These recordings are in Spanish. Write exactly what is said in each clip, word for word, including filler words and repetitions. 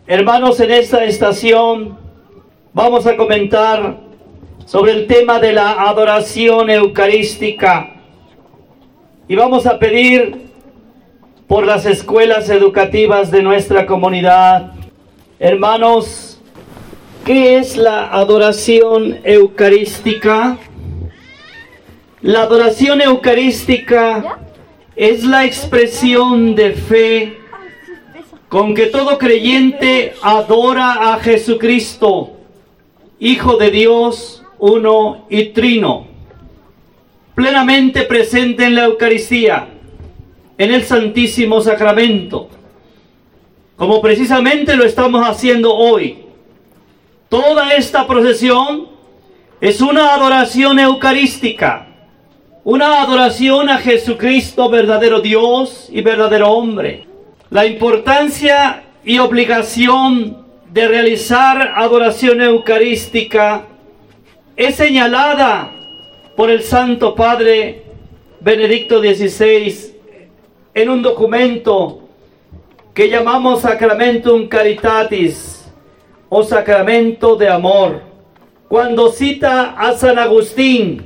Hermanos, en esta estación vamos a comentar sobre el tema de la adoración eucarística y vamos a pedir por las escuelas educativas de nuestra comunidad. Hermanos, ¿qué es la adoración eucarística? La adoración eucarística es la expresión de fe con que todo creyente adora a Jesucristo, Hijo de Dios, uno y trino, plenamente presente en la Eucaristía, en el Santísimo Sacramento, como precisamente lo estamos haciendo hoy. Toda esta procesión es una adoración eucarística, una adoración a Jesucristo, verdadero Dios y verdadero hombre. La importancia y obligación de realizar adoración eucarística es señalada por el Santo Padre Benedicto dieciséis en un documento que llamamos Sacramentum Caritatis o Sacramento de Amor, cuando cita a San Agustín: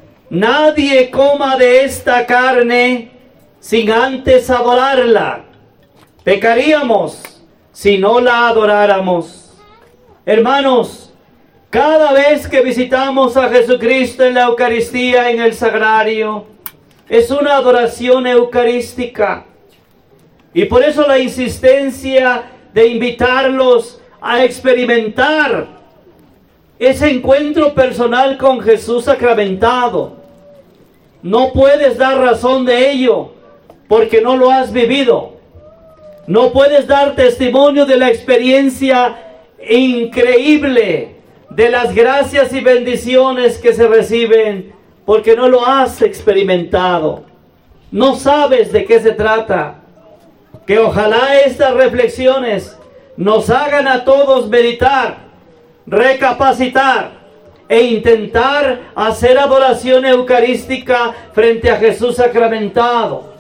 nadie coma de esta carne sin antes adorarla. Pecaríamos si no la adoráramos. Hermanos, cada vez que visitamos a Jesucristo en la Eucaristía, en el Sagrario, es una adoración eucarística. Y por eso la insistencia de invitarlos a experimentar ese encuentro personal con Jesús sacramentado. No puedes dar razón de ello porque no lo has vivido. No puedes dar testimonio de la experiencia increíble, de las gracias y bendiciones que se reciben, porque no lo has experimentado. No sabes de qué se trata. Que ojalá estas reflexiones nos hagan a todos meditar, recapacitar e intentar hacer adoración eucarística frente a Jesús sacramentado.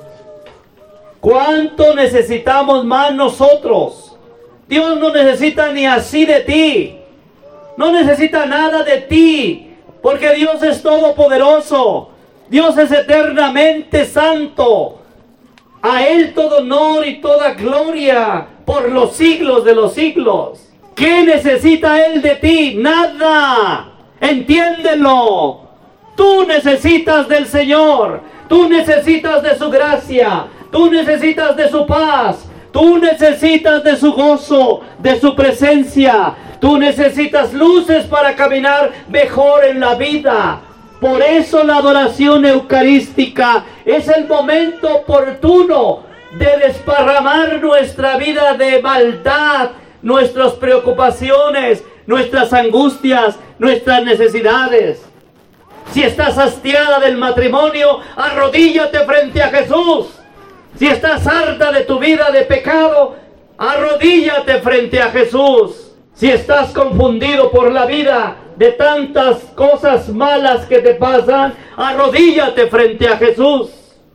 ¿Cuánto necesitamos más nosotros? Dios no necesita ni así de ti. No necesita nada de ti, porque Dios es todopoderoso. Dios es eternamente santo. A Él todo honor y toda gloria por los siglos de los siglos. ¿Qué necesita Él de ti? Nada. Entiéndelo. Tú necesitas del Señor. Tú necesitas de su gracia. Tú necesitas de su paz. Tú necesitas de su gozo, de su presencia. Tú necesitas luces para caminar mejor en la vida. Por eso la adoración eucarística es el momento oportuno de desparramar nuestra vida de maldad, nuestras preocupaciones, nuestras angustias, nuestras necesidades. Si estás hastiada del matrimonio, arrodíllate frente a Jesús. Si estás harta de tu vida de pecado, arrodíllate frente a Jesús. Si estás confundido por la vida de tantas cosas malas que te pasan, arrodíllate frente a Jesús.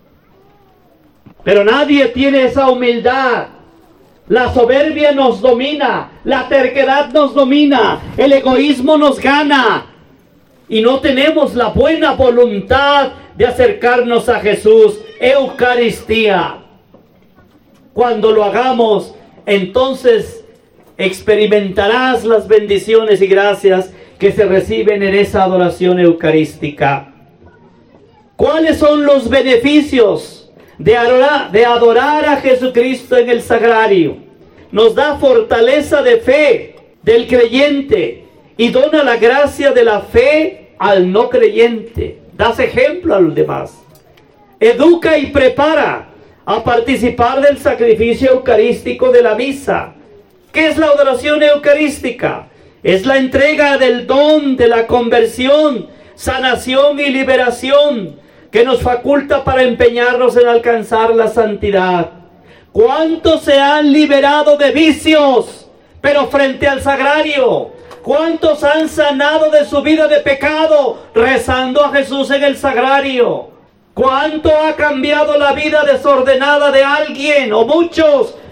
Pero nadie tiene esa humildad. La soberbia nos domina, la terquedad nos domina, el egoísmo nos gana. Y no tenemos la buena voluntad de acercarnos a Jesús. Eucaristía. Cuando lo hagamos, entonces experimentarás las bendiciones y gracias que se reciben en esa adoración eucarística. ¿Cuáles son los beneficios de adorar, de adorar a Jesucristo en el Sagrario? Nos da fortaleza de fe del creyente y dona la gracia de la fe al no creyente. Das ejemplo a los demás. Educa y prepara a participar del sacrificio eucarístico de la misa. ¿Qué es la adoración eucarística? Es la entrega del don de la conversión, sanación y liberación que nos faculta para empeñarnos en alcanzar la santidad. ¿Cuántos se han liberado de vicios, pero frente al Sagrario? ¿Cuántos han sanado de su vida de pecado rezando a Jesús en el Sagrario? ¿Cuánto ha cambiado la vida desordenada de alguien o muchos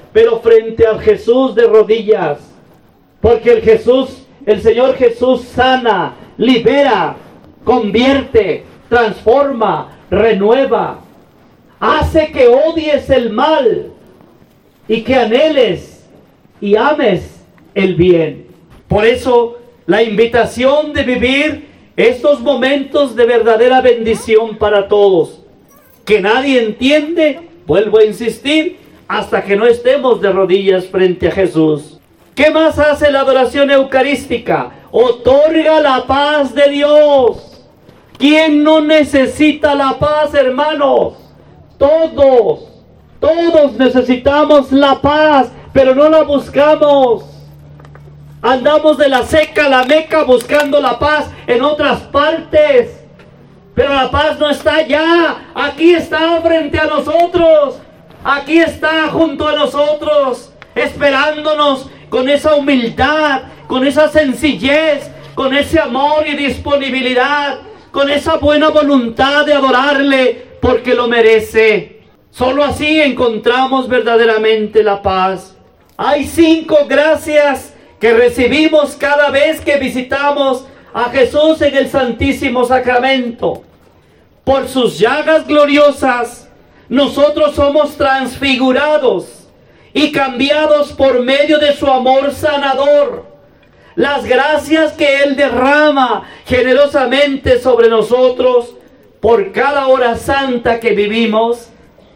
pero frente al Jesús de rodillas. Porque el Jesús, el Señor Jesús sana, libera, convierte, transforma, renueva, hace que odies el mal y que anheles y ames el bien. Por eso la invitación de vivir estos momentos de verdadera bendición para todos, que nadie entiende, vuelvo a insistir, hasta que no estemos de rodillas frente a Jesús. ¿Qué más hace la adoración eucarística? Otorga la paz de Dios. ¿Quién no necesita la paz, hermanos? Todos, todos necesitamos la paz, pero no la buscamos. Andamos de la seca a la meca buscando la paz en otras partes, pero la paz no está allá, aquí está frente a nosotros, aquí está junto a nosotros, esperándonos con esa humildad, con esa sencillez, con ese amor y disponibilidad, con esa buena voluntad de adorarle porque lo merece. Solo así encontramos verdaderamente la paz. Hay cinco gracias que recibimos cada vez que visitamos a Jesús en el Santísimo Sacramento. Por sus llagas gloriosas, nosotros somos transfigurados y cambiados por medio de su amor sanador. Las gracias que Él derrama generosamente sobre nosotros por cada hora santa que vivimos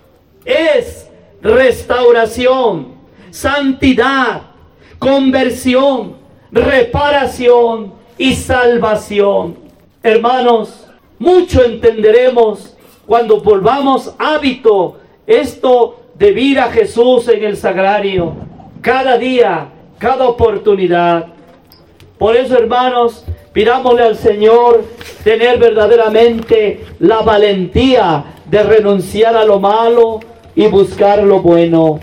es restauración, santidad, conversión, reparación y salvación. Hermanos, mucho entenderemos cuando volvamos hábito esto de vir a Jesús en el sagrario, cada día, cada oportunidad. Por eso, hermanos, pidámosle al Señor tener verdaderamente la valentía de renunciar a lo malo y buscar lo bueno.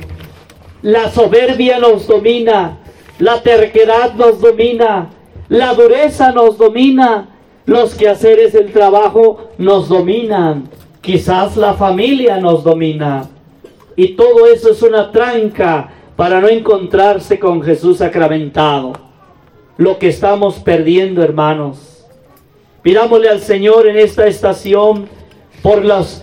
La soberbia nos domina, la terquedad nos domina, la dureza nos domina, los quehaceres del trabajo nos dominan, quizás la familia nos domina. Y todo eso es una tranca para no encontrarse con Jesús sacramentado. Lo que estamos perdiendo, hermanos. Pidámosle al Señor en esta estación por las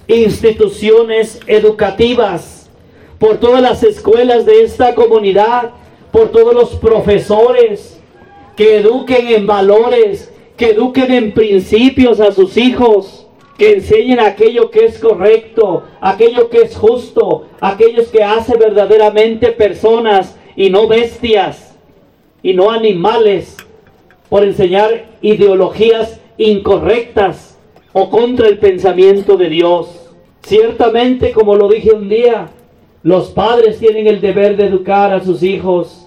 instituciones educativas, por todas las escuelas de esta comunidad, por todos los profesores que eduquen en valores, que eduquen en principios a sus hijos, que enseñen aquello que es correcto, aquello que es justo, aquellos que hacen verdaderamente personas y no bestias y no animales, por enseñar ideologías incorrectas o contra el pensamiento de Dios. Ciertamente, como lo dije un día, los padres tienen el deber de educar a sus hijos.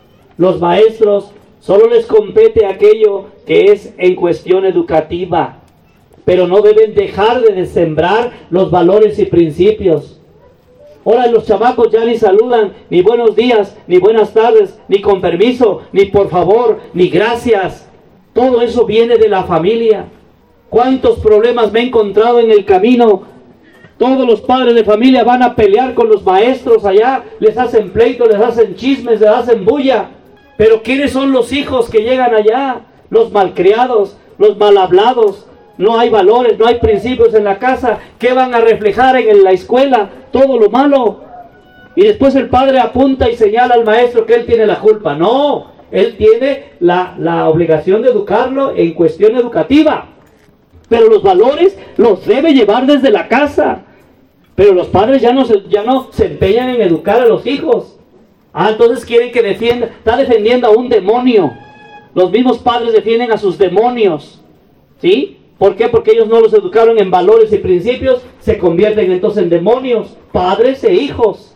Los maestros solo les compete aquello que es en cuestión educativa, pero no deben dejar de sembrar los valores y principios. Ahora los chamacos ya ni saludan, ni buenos días, ni buenas tardes, ni con permiso, ni por favor, ni gracias. Todo eso viene de la familia. ¿Cuántos problemas me he encontrado en el camino? Todos los padres de familia van a pelear con los maestros allá, les hacen pleito, les hacen chismes, les hacen bulla. Pero ¿quiénes son los hijos que llegan allá? Los malcriados, los mal hablados. No hay valores, no hay principios en la casa. ¿Qué van a reflejar en la escuela? Todo lo malo. Y después el padre apunta y señala al maestro que él tiene la culpa. No, él tiene la, la obligación de educarlo en cuestión educativa. Pero los valores los debe llevar desde la casa. Pero los padres ya no se, ya no se empeñan en educar a los hijos. Ah, entonces quieren que defienda, está defendiendo a un demonio. Los mismos padres defienden a sus demonios. ¿Sí? ¿Por qué? Porque ellos no los educaron en valores y principios, se convierten entonces en demonios, padres e hijos.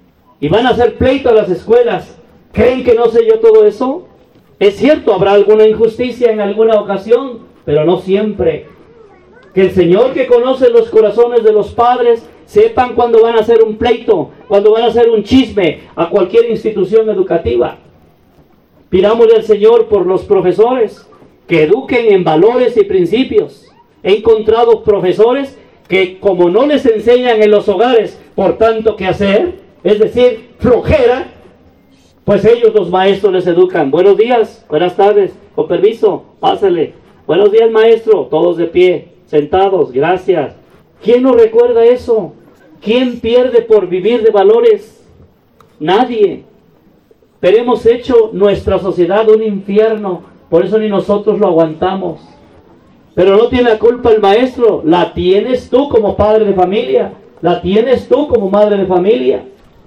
Y van a hacer pleito a las escuelas. ¿Creen que no sé yo todo eso? Es cierto, habrá alguna injusticia en alguna ocasión, pero no siempre. Que el Señor, que conoce los corazones de los padres, sepan cuando van a hacer un pleito, cuando van a hacer un chisme a cualquier institución educativa. Pidámosle al Señor por los profesores, que eduquen en valores y principios. He encontrado profesores que, como no les enseñan en los hogares por tanto que hacer, es decir, flojera, pues ellos, los maestros, les educan. Buenos días, buenas tardes, con permiso, pásale. Buenos días, maestro, todos de pie, sentados, gracias. ¿Quién nos recuerda eso? ¿Quién pierde por vivir de valores? Nadie. Pero hemos hecho nuestra sociedad un infierno, por eso ni nosotros lo aguantamos. Pero no tiene la culpa el maestro, la tienes tú como padre de familia, la tienes tú como madre de familia.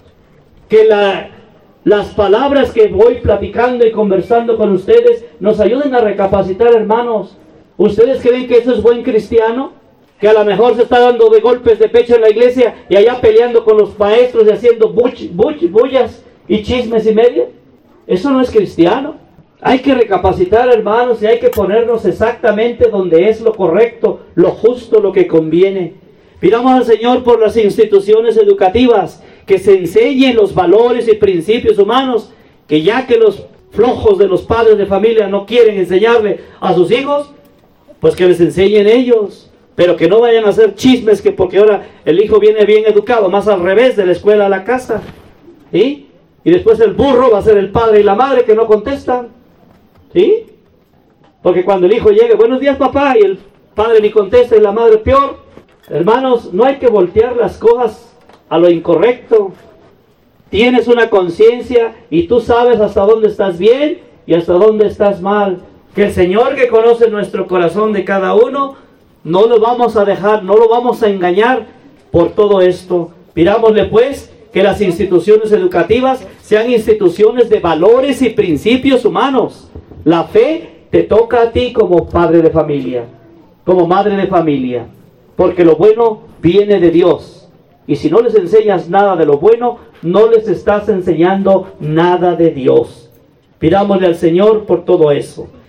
Que la, las palabras que voy platicando y conversando con ustedes nos ayuden a recapacitar, hermanos. ¿Ustedes creen que eso es buen cristiano? Que a lo mejor se está dando de golpes de pecho en la iglesia y allá peleando con los maestros y haciendo buch, buch, bullas y chismes y media. Eso no es cristiano. Hay que recapacitar, hermanos, y hay que ponernos exactamente donde es lo correcto, lo justo, lo que conviene. Pidamos al Señor por las instituciones educativas, que se enseñen los valores y principios humanos, que ya que los flojos de los padres de familia no quieren enseñarle a sus hijos, pues que les enseñen ellos. Pero que no vayan a hacer chismes, que porque ahora el hijo viene bien educado, más al revés, de la escuela a la casa. ¿Sí? Y después el burro va a ser el padre y la madre que no contestan. ¿Sí? Porque cuando el hijo llega, buenos días papá, y el padre ni contesta y la madre peor. Hermanos, no hay que voltear las cosas a lo incorrecto. Tienes una conciencia y tú sabes hasta dónde estás bien y hasta dónde estás mal. Que el Señor, que conoce nuestro corazón de cada uno, no lo vamos a dejar, no lo vamos a engañar por todo esto. Pidámosle pues que las instituciones educativas sean instituciones de valores y principios humanos. La fe te toca a ti como padre de familia, como madre de familia, porque lo bueno viene de Dios. Y si no les enseñas nada de lo bueno, no les estás enseñando nada de Dios. Pidámosle al Señor por todo eso.